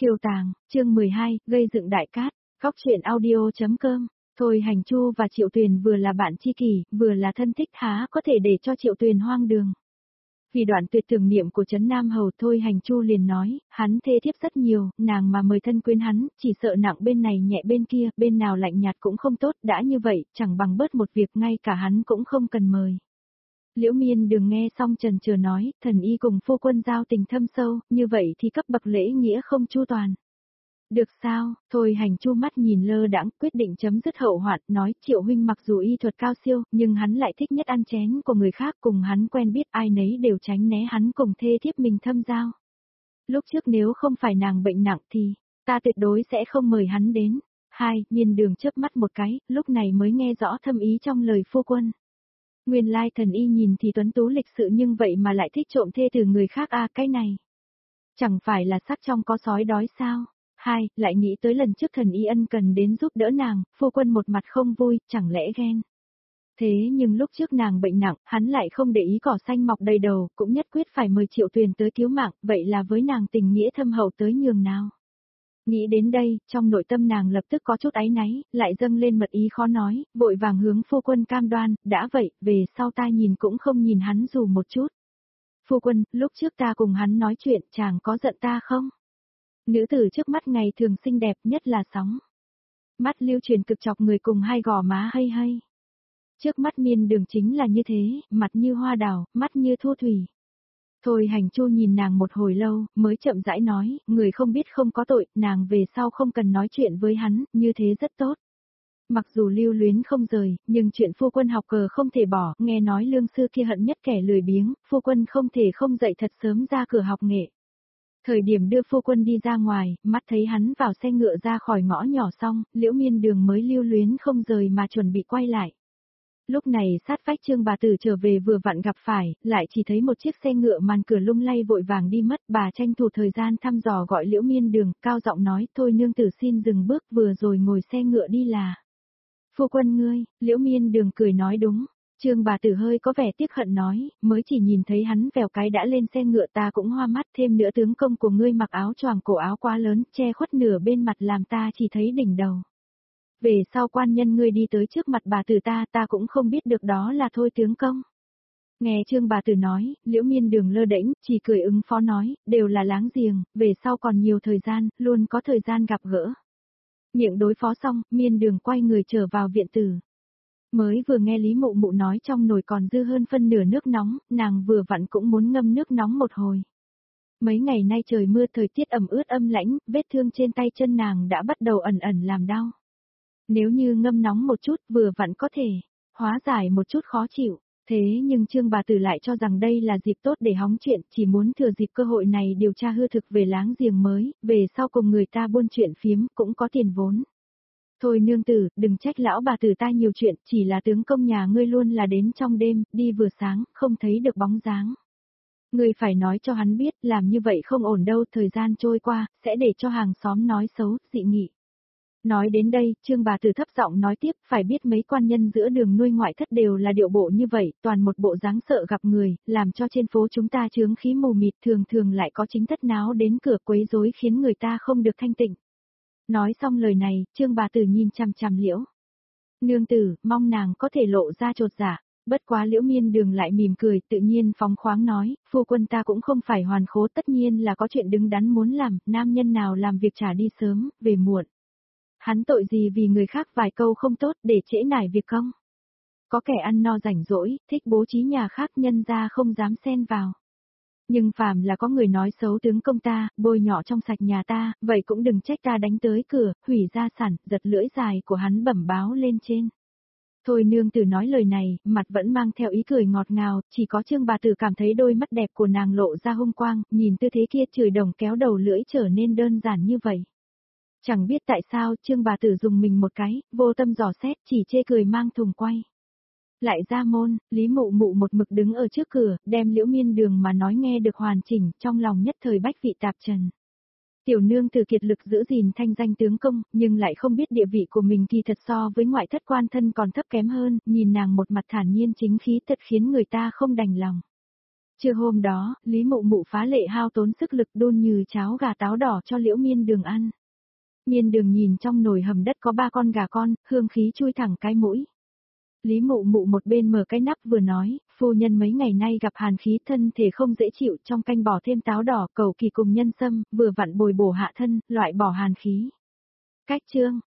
Kiều Tàng, chương 12, gây dựng đại cát, góc truyện audio.com. Thôi Hành Chu và Triệu Tuyền vừa là bạn tri kỷ, vừa là thân thích, há có thể để cho Triệu Tuyền hoang đường. Vì đoạn tuyệt tưởng niệm của Trấn Nam Hầu, Thôi Hành Chu liền nói, hắn thê thiếp rất nhiều, nàng mà mời thân quyến hắn, chỉ sợ nặng bên này nhẹ bên kia, bên nào lạnh nhạt cũng không tốt, đã như vậy, chẳng bằng bớt một việc, ngay cả hắn cũng không cần mời. Liễu Miên Đường nghe xong chần chờ nói, thần y cùng phu quân giao tình thâm sâu, như vậy thì cấp bậc lễ nghĩa không chu toàn. Được sao? Thôi Hành Chu mắt nhìn lơ đãng, quyết định chấm dứt hậu hoạn, nói Triệu huynh mặc dù y thuật cao siêu, nhưng hắn lại thích nhất ăn chén của người khác, cùng hắn quen biết ai nấy đều tránh né hắn cùng thê thiếp mình thâm giao. Lúc trước nếu không phải nàng bệnh nặng thì, ta tuyệt đối sẽ không mời hắn đến. Miên Đường chớp mắt một cái, lúc này mới nghe rõ thâm ý trong lời phu quân. Nguyên lai thần y nhìn thì tuấn tú lịch sự nhưng vậy mà lại thích trộm thê từ người khác cái này. Chẳng phải là sắc trong có sói đói sao? Lại nghĩ tới lần trước thần y ân cần đến giúp đỡ nàng, phu quân một mặt không vui, chẳng lẽ ghen. Thế nhưng lúc trước nàng bệnh nặng, hắn lại không để ý cỏ xanh mọc đầy đầu, cũng nhất quyết phải mời Triệu Tuyền tới cứu mạng, vậy là với nàng tình nghĩa thâm hậu tới nhường nào. Nghĩ đến đây, trong nội tâm nàng lập tức có chút áy náy, lại dâng lên mật ý khó nói, vội vàng hướng phu quân cam đoan, đã vậy, về sau ta nhìn cũng không nhìn hắn dù một chút. Phu quân, lúc trước ta cùng hắn nói chuyện, chàng có giận ta không? Nữ tử trước mắt ngày thường xinh đẹp nhất là sóng. Mắt lưu truyền cực chọc người cùng hai gò má hay. Trước mắt Miên Đường chính là như thế, mặt như hoa đào, mắt như thu thủy. Thôi Hành Chu nhìn nàng một hồi lâu, mới chậm rãi nói, người không biết không có tội, nàng về sau không cần nói chuyện với hắn, như thế rất tốt. Mặc dù lưu luyến không rời, nhưng chuyện phu quân học cờ không thể bỏ, nghe nói lương sư kia hận nhất kẻ lười biếng, phu quân không thể không dậy thật sớm ra cửa học nghệ. Thời điểm đưa phu quân đi ra ngoài, mắt thấy hắn vào xe ngựa ra khỏi ngõ nhỏ xong, Liễu Miên Đường mới lưu luyến không rời mà chuẩn bị quay lại. Lúc này sát vách Trương bà tử trở về vừa vặn gặp phải, lại chỉ thấy một chiếc xe ngựa màn cửa lung lay vội vàng đi mất, bà tranh thủ thời gian thăm dò gọi Liễu Miên Đường, cao giọng nói, thôi nương tử xin dừng bước, vừa rồi ngồi xe ngựa đi là. Phu quân ngươi, Liễu Miên Đường cười nói đúng. Trương bà tử hơi có vẻ tiếc hận nói, mới chỉ nhìn thấy hắn vèo cái đã lên xe ngựa ta cũng hoa mắt, thêm nữa tướng công của ngươi mặc áo choàng cổ áo quá lớn, che khuất nửa bên mặt làm ta chỉ thấy đỉnh đầu. Về sau quan nhân ngươi đi tới trước mặt bà tử ta cũng không biết được đó là thôi tướng công. Nghe Trương bà tử nói, Liễu Miên Đường lơ đễnh, chỉ cười ứng phó nói, đều là láng giềng, về sau còn nhiều thời gian, luôn có thời gian gặp gỡ. Miệng đối phó xong, Miên Đường quay người trở vào viện tử. Mới vừa nghe Lý Mụ Mụ nói trong nồi còn dư hơn phân nửa nước nóng, nàng vừa vặn cũng muốn ngâm nước nóng một hồi. Mấy ngày nay trời mưa thời tiết ẩm ướt âm lãnh, vết thương trên tay chân nàng đã bắt đầu ẩn ẩn làm đau. Nếu như ngâm nóng một chút vừa vặn có thể hóa giải một chút khó chịu, thế nhưng Trương bà tử lại cho rằng đây là dịp tốt để hóng chuyện, chỉ muốn thừa dịp cơ hội này điều tra hư thực về láng giềng mới, về sau cùng người ta buôn chuyện phiếm cũng có tiền vốn. Thôi nương tử, đừng trách lão bà tử ta nhiều chuyện, chỉ là tướng công nhà ngươi luôn là đến trong đêm, đi vừa sáng, không thấy được bóng dáng. Ngươi phải nói cho hắn biết, làm như vậy không ổn đâu, thời gian trôi qua, sẽ để cho hàng xóm nói xấu, dị nghị. Nói đến đây, Trương bà tử thấp giọng nói tiếp, phải biết mấy quan nhân giữa đường nuôi ngoại thất đều là điệu bộ như vậy, toàn một bộ dáng sợ gặp người, làm cho trên phố chúng ta chướng khí mù mịt, thường thường lại có chính thất náo đến cửa quấy rối khiến người ta không được thanh tịnh. Nói xong lời này, Trương bà tử nhìn chằm chằm Liễu nương tử, mong nàng có thể lộ ra chột dạ. Bất quá Liễu Miên Đường lại mỉm cười, tự nhiên phóng khoáng nói, phu quân ta cũng không phải hoàn khố, tất nhiên là có chuyện đứng đắn muốn làm, nam nhân nào làm việc trả đi sớm, về muộn. Hắn tội gì vì người khác vài câu không tốt để trễ nải việc công. Có kẻ ăn no rảnh rỗi, thích bố trí nhà khác nhân ra không dám xen vào. Nhưng phàm là có người nói xấu tướng công ta, bôi nhọ trong sạch nhà ta, vậy cũng đừng trách ta đánh tới cửa, hủy gia sản, giật lưỡi dài của hắn bẩm báo lên trên. Thôi nương tử nói lời này, mặt vẫn mang theo ý cười ngọt ngào, chỉ có Trương bà tử cảm thấy đôi mắt đẹp của nàng lộ ra hung quang, nhìn tư thế kia chửi đồng kéo đầu lưỡi trở nên đơn giản như vậy. Chẳng biết tại sao Trương bà tử dùng mình một cái, vô tâm dò xét, chỉ chê cười mang thùng quay. Lại ra môn, Lý Mụ Mụ một mực đứng ở trước cửa, đem Liễu Miên Đường mà nói nghe được hoàn chỉnh, trong lòng nhất thời bách vị tạp trần. Tiểu nương tử kiệt lực giữ gìn thanh danh tướng công, nhưng lại không biết địa vị của mình kỳ thật so với ngoại thất quan thân còn thấp kém hơn, nhìn nàng một mặt thản nhiên chính khí thật khiến người ta không đành lòng. Trưa hôm đó, Lý Mụ Mụ phá lệ hao tốn sức lực đun như cháo gà táo đỏ cho Liễu Miên Đường ăn. Miên Đường nhìn trong nồi hầm đất có 3 con gà con, hương khí chui thẳng cái mũi. Lý Mụ Mụ một bên mở cái nắp vừa nói, phu nhân mấy ngày nay gặp hàn khí thân thể không dễ chịu, trong canh bỏ thêm táo đỏ, cầu kỳ cùng nhân sâm, vừa vặn bồi bổ hạ thân, loại bỏ hàn khí. Cách chương